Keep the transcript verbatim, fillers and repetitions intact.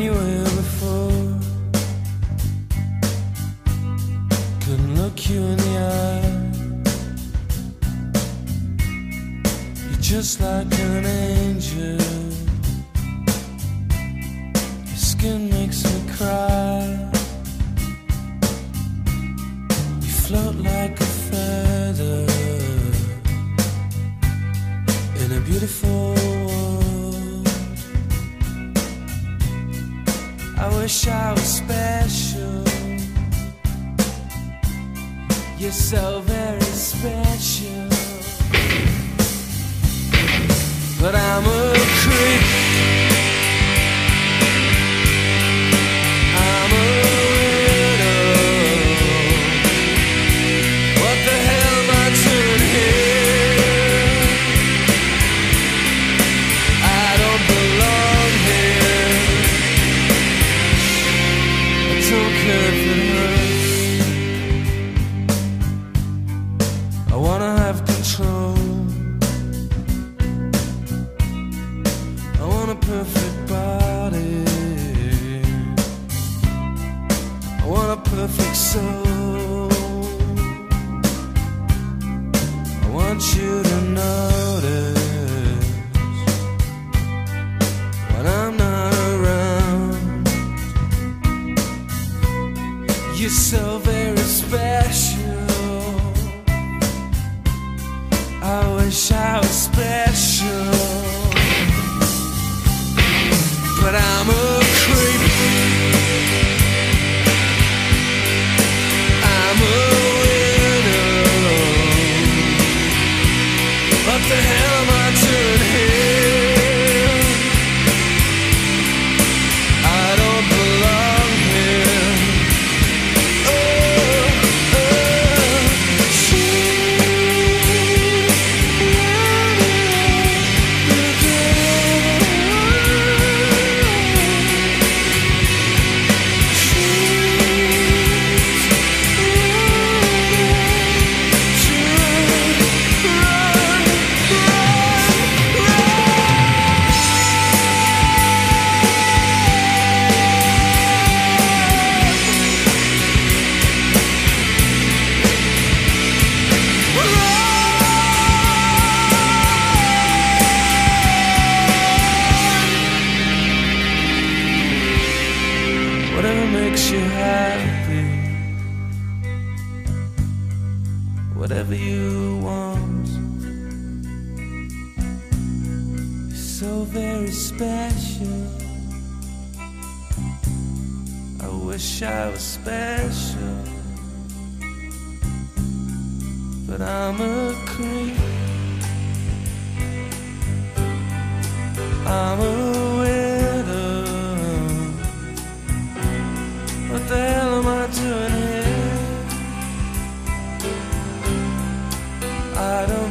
anywhere before. Couldn't look you in the eye. You're just like an angel. Your skin makes me cry. You float like a feather in a beautiful world. I wish I was special. You're so very special. But I'm a creep. I'm a widow. What the hell am I doing here? I don't belong here. I don't care if it hurts. I wanna have control. I want a perfect body. I want a perfect soul. I want you to notice when I'm not around. You're so very special. I wish I was special. But I'm a creep. I'm a widow. What the hell am I doing here? I don't belong here. Oh, oh, whatever makes you happy, whatever you want. You're so very special. I wish I was special. But I'm a creep. I'm a widow. What the hell am I doing here? I don't